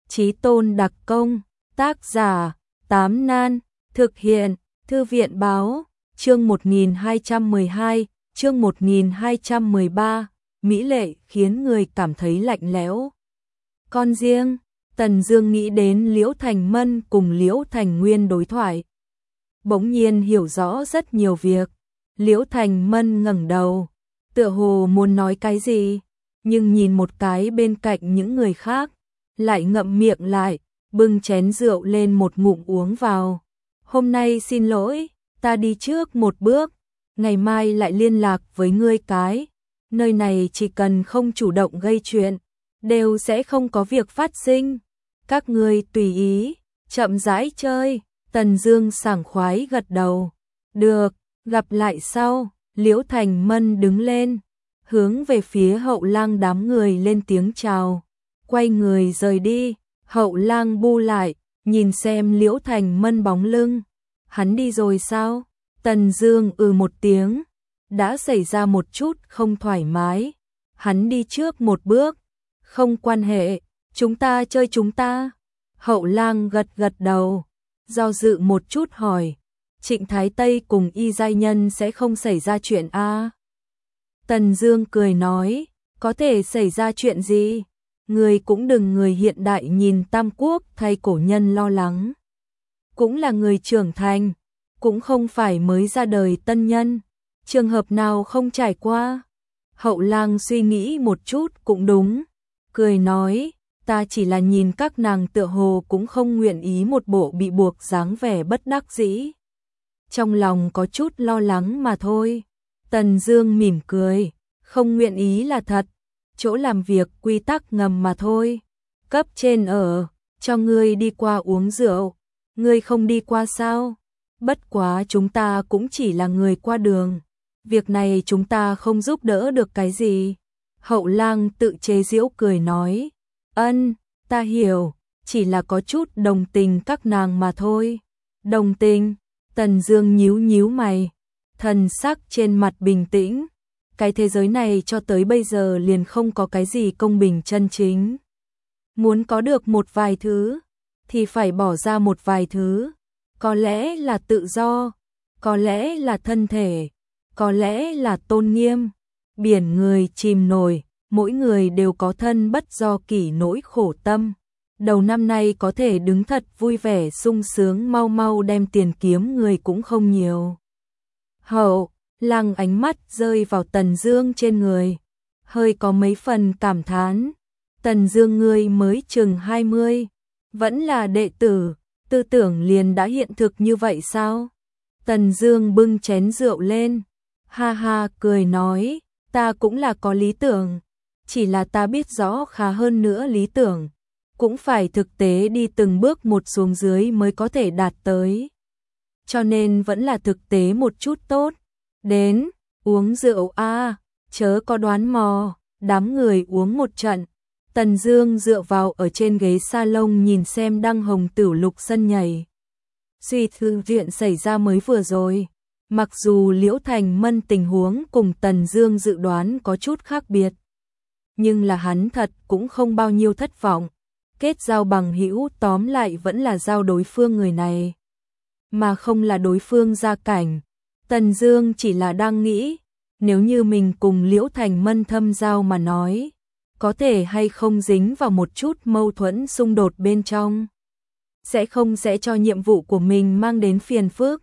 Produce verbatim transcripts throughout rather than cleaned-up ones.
Chí tôn đặc công, tác giả, Tám Nan, thực hiện, Thư viện báo, chương một nghìn hai trăm mười hai, chương một nghìn hai trăm mười ba, mỹ lệ khiến người cảm thấy lạnh lẽo. Con riêng, Tần Dương nghĩ đến Liễu Thành Mân cùng Liễu Thành Nguyên đối thoại. Bỗng nhiên hiểu rõ rất nhiều việc. Liễu Thành Mân ngẩng đầu, tựa hồ muốn nói cái gì, nhưng nhìn một cái bên cạnh những người khác, lại ngậm miệng lại, bưng chén rượu lên một ngụm uống vào. Hôm nay xin lỗi, ta đi trước một bước, ngày mai lại liên lạc với ngươi cái. Nơi này chỉ cần không chủ động gây chuyện, đều sẽ không có việc phát sinh. Các ngươi tùy ý, chậm rãi chơi. Tần Dương sảng khoái gật đầu. Được, gặp lại sau. Liễu Thành Mân đứng lên, hướng về phía Hậu Lang đám người lên tiếng chào, quay người rời đi. Hậu Lang bu lại, nhìn xem Liễu Thành Mân bóng lưng. Hắn đi rồi sao? Tần Dương ừ một tiếng, đã xảy ra một chút không thoải mái. Hắn đi trước một bước, không quan hệ, chúng ta chơi chúng ta. Hậu Lang gật gật đầu, do dự một chút hỏi, Trịnh Thái Tây cùng Y Giai Nhân sẽ không xảy ra chuyện a? À? Tần Dương cười nói, có thể xảy ra chuyện gì? Người cũng đừng người hiện đại nhìn Tam Quốc thay cổ nhân lo lắng. Cũng là người trưởng thành, cũng không phải mới ra đời tân nhân, trường hợp nào không trải qua. Hậu Lang suy nghĩ một chút cũng đúng, cười nói, ta chỉ là nhìn các nàng tựa hồ cũng không nguyện ý một bộ bị buộc dáng vẻ bất đắc dĩ. Trong lòng có chút lo lắng mà thôi. Tần Dương mỉm cười, không nguyện ý là thật, chỗ làm việc quy tắc ngầm mà thôi. Cấp trên ở, cho ngươi đi qua uống rượu, ngươi không đi qua sao? Bất quá chúng ta cũng chỉ là người qua đường, việc này chúng ta không giúp đỡ được cái gì. Hậu Lang tự chế giễu cười nói, ân, ta hiểu, chỉ là có chút đồng tình các nàng mà thôi. Đồng tình? Tần Dương nhíu nhíu mày, thần sắc trên mặt bình tĩnh. Cái thế giới này cho tới bây giờ liền không có cái gì công bình chân chính. Muốn có được một vài thứ, thì phải bỏ ra một vài thứ. Có lẽ là tự do, có lẽ là thân thể, có lẽ là tôn nghiêm. Biển người chìm nổi, mỗi người đều có thân bất do kỷ nỗi khổ tâm. Đầu năm nay có thể đứng thật vui vẻ sung sướng mau mau đem tiền kiếm người cũng không nhiều. Hậu Lang ánh mắt rơi vào Tần Dương trên người, hơi có mấy phần cảm thán. Tần Dương ngươi mới chừng hai mươi, vẫn là đệ tử, tư tưởng liền đã hiện thực như vậy sao? Tần Dương bưng chén rượu lên, ha ha cười nói, ta cũng là có lý tưởng, chỉ là ta biết rõ khá hơn nữa lý tưởng, cũng phải thực tế đi từng bước một xuống dưới mới có thể đạt tới. Cho nên vẫn là thực tế một chút tốt. Đến, uống rượu a, à, chớ có đoán mò. Đám người uống một trận. Tần Dương dựa vào ở trên ghế salon nhìn xem Đăng Hồng Tửu lục sân nhảy. Suy thư viện xảy ra mới vừa rồi. Mặc dù Liễu Thành Mân tình huống cùng Tần Dương dự đoán có chút khác biệt, nhưng là hắn thật cũng không bao nhiêu thất vọng. Kết giao bằng hữu tóm lại vẫn là giao đối phương người này, mà không là đối phương gia cảnh. Tần Dương chỉ là đang nghĩ, nếu như mình cùng Liễu Thành Mân thâm giao mà nói, có thể hay không dính vào một chút mâu thuẫn xung đột bên trong, sẽ không sẽ cho nhiệm vụ của mình mang đến phiền phức.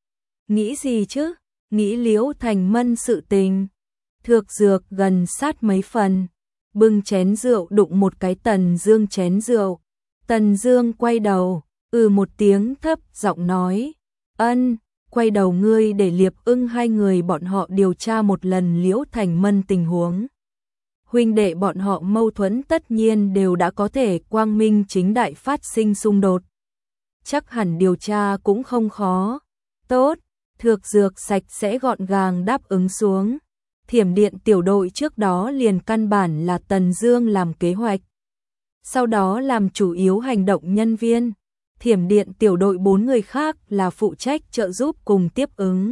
Nghĩ gì chứ? Nghĩ Liễu Thành Mân sự tình. Thược Dược gần sát mấy phần, bưng chén rượu đụng một cái Tần Dương chén rượu. Tần Dương quay đầu, ừ một tiếng thấp giọng nói, ân, quay đầu ngươi để Liệp Ưng hai người bọn họ điều tra một lần Liễu Thành Mân tình huống. Huynh đệ bọn họ mâu thuẫn tất nhiên đều đã có thể quang minh chính đại phát sinh xung đột. Chắc hẳn điều tra cũng không khó. Tốt, Thược Dược sạch sẽ gọn gàng đáp ứng xuống. Thiểm điện tiểu đội trước đó liền căn bản là Tần Dương làm kế hoạch, sau đó làm chủ yếu hành động nhân viên. Thiểm điện tiểu đội bốn người khác là phụ trách trợ giúp cùng tiếp ứng.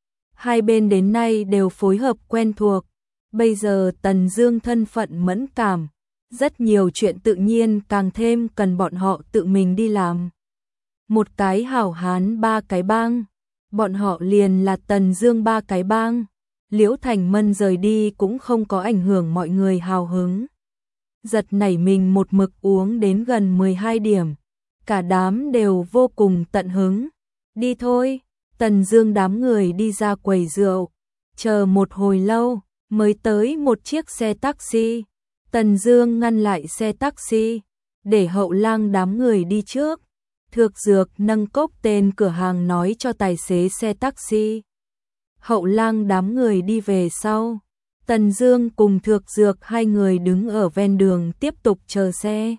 Hai bên đến nay đều phối hợp quen thuộc. Bây giờ Tần Dương thân phận mẫn cảm, Rất nhiều chuyện tự nhiên càng thêm cần bọn họ tự mình đi làm. Một cái hảo hán ba cái bang, bọn họ liền là Tần Dương ba cái bang. Liễu Thành Mân rời đi cũng không có ảnh hưởng mọi người hào hứng. Giật nảy mình một mực uống đến gần mười hai điểm. Cả đám đều vô cùng tận hứng. Đi thôi, Tần Dương đám người đi ra quầy rượu. Chờ một hồi lâu, mới tới một chiếc xe taxi. Tần Dương ngăn lại xe taxi, để Hậu Lang đám người đi trước. Thược Dược nâng cốc tên cửa hàng nói cho tài xế xe taxi. Hậu Lang đám người đi về sau. Tần Dương cùng Thược Dược hai người đứng ở ven đường tiếp tục chờ xe.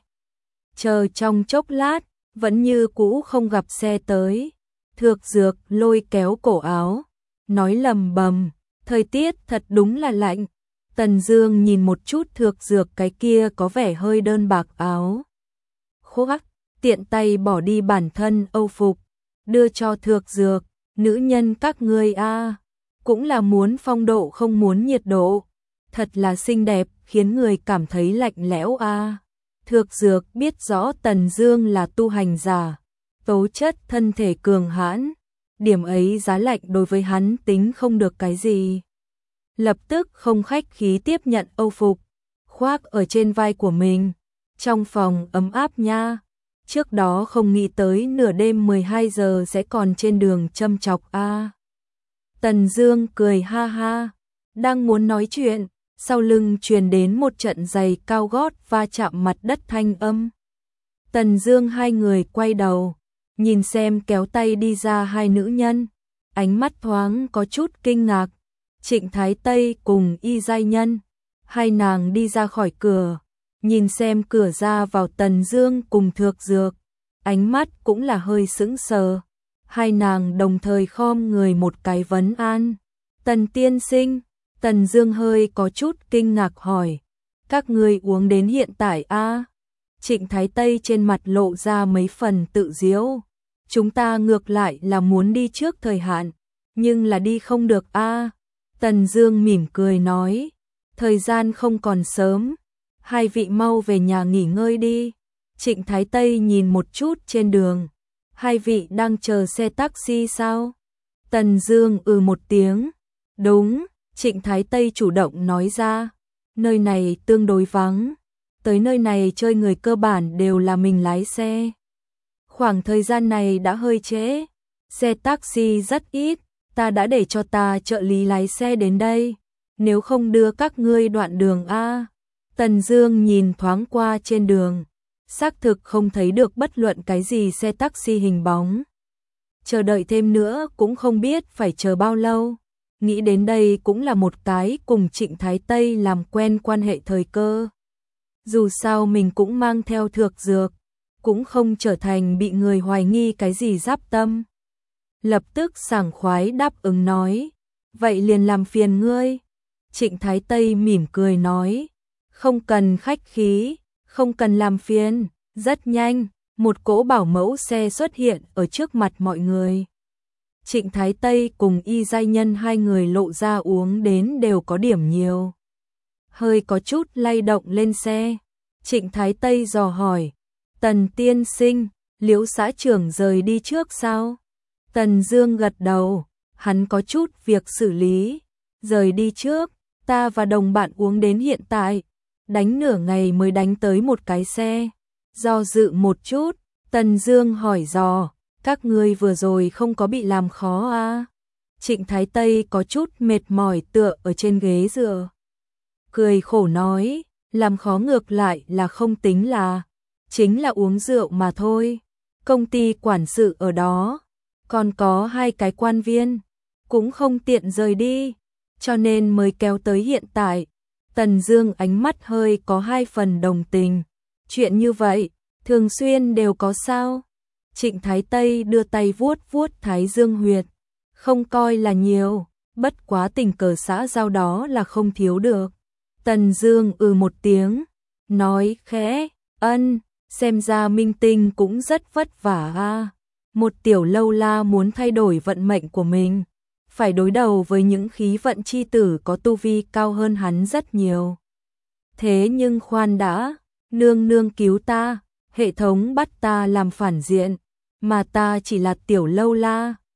Chờ trong chốc lát, vẫn như cũ không gặp xe tới. Thược Dược lôi kéo cổ áo, nói lầm bầm, thời tiết thật đúng là lạnh. Tần Dương nhìn một chút Thược Dược cái kia có vẻ hơi đơn bạc áo khoác, tiện tay bỏ đi bản thân âu phục, đưa cho Thược Dược, nữ nhân các ngươi a, cũng là muốn phong độ không muốn nhiệt độ, thật là xinh đẹp, khiến người cảm thấy lạnh lẽo a. Thược Dược biết rõ Tần Dương là tu hành giả, tố chất thân thể cường hãn, điểm ấy giá lạnh đối với hắn tính không được cái gì. Lập tức không khách khí tiếp nhận âu phục, khoác ở trên vai của mình. Trong phòng ấm áp nha. Trước đó không nghĩ tới nửa đêm mười hai giờ sẽ còn trên đường châm chọc a. Tần Dương cười ha ha, đang muốn nói chuyện, sau lưng truyền đến một trận giày cao gót va chạm mặt đất thanh âm. Tần Dương hai người quay đầu, nhìn xem kéo tay đi ra hai nữ nhân, ánh mắt thoáng có chút kinh ngạc. Trịnh Thái Tây cùng Y Giai Nhân, hai nàng đi ra khỏi cửa, nhìn xem cửa ra vào Tần Dương cùng Thược Dược, ánh mắt cũng là hơi sững sờ. Hai nàng đồng thời khom người một cái vấn an. Tần tiên sinh, Tần Dương hơi có chút kinh ngạc hỏi, các ngươi uống đến hiện tại a? À? Trịnh Thái Tây trên mặt lộ ra mấy phần tự giễu, chúng ta ngược lại là muốn đi trước thời hạn, nhưng là đi không được a. À? Tần Dương mỉm cười nói, thời gian không còn sớm, hai vị mau về nhà nghỉ ngơi đi. Trịnh Thái Tây nhìn một chút trên đường, hai vị đang chờ xe taxi sao? Tần Dương ừ một tiếng, đúng. Trịnh Thái Tây chủ động nói ra, nơi này tương đối vắng, tới nơi này chơi người cơ bản đều là mình lái xe. Khoảng thời gian này đã hơi trễ, xe taxi rất ít, ta đã để cho ta trợ lý lái xe đến đây, nếu không đưa các ngươi đoạn đường a. Tần Dương nhìn thoáng qua trên đường, xác thực không thấy được bất luận cái gì xe taxi hình bóng. Chờ đợi thêm nữa cũng không biết phải chờ bao lâu. Nghĩ đến đây cũng là một cái cùng Trịnh Thái Tây làm quen quan hệ thời cơ. Dù sao mình cũng mang theo Thược Dược, cũng không trở thành bị người hoài nghi cái gì giáp tâm. Lập tức sảng khoái đáp ứng nói, vậy liền làm phiền ngươi. Trịnh Thái Tây mỉm cười nói, không cần khách khí, không cần làm phiền. Rất nhanh, một cỗ bảo mẫu xe xuất hiện ở trước mặt mọi người. Trịnh Thái Tây cùng Y Giai Nhân hai người lộ ra uống đến đều có điểm nhiều. Hơi có chút lay động lên xe. Trịnh Thái Tây dò hỏi, Tần tiên sinh, Liễu xã trưởng rời đi trước sao? Tần Dương gật đầu, hắn có chút việc xử lý. Rời đi trước, ta và đồng bạn uống đến hiện tại, đánh nửa ngày mới đánh tới một cái xe. Do dự một chút, Tần Dương hỏi dò, các ngươi vừa rồi không có bị làm khó à? Trịnh Thái Tây có chút mệt mỏi tựa ở trên ghế dựa. Cười khổ nói, làm khó ngược lại là không tính là, chính là uống rượu mà thôi. Công ty quản sự ở đó, còn có hai cái quan viên, cũng không tiện rời đi, cho nên mới kéo tới hiện tại. Tần Dương ánh mắt hơi có hai phần đồng tình. Chuyện như vậy, thường xuyên đều có sao? Trịnh Thái Tây đưa tay vuốt vuốt thái dương huyệt, không coi là nhiều, bất quá tình cờ xã giao đó là không thiếu được. Tần Dương ừ một tiếng, nói khẽ, ân, xem ra minh tinh cũng rất vất vả a. Một tiểu lâu la muốn thay đổi vận mệnh của mình, phải đối đầu với những khí vận chi tử có tu vi cao hơn hắn rất nhiều. Thế nhưng khoan đã, nương nương cứu ta, hệ thống bắt ta làm phản diện, mà ta chỉ là tiểu lâu la,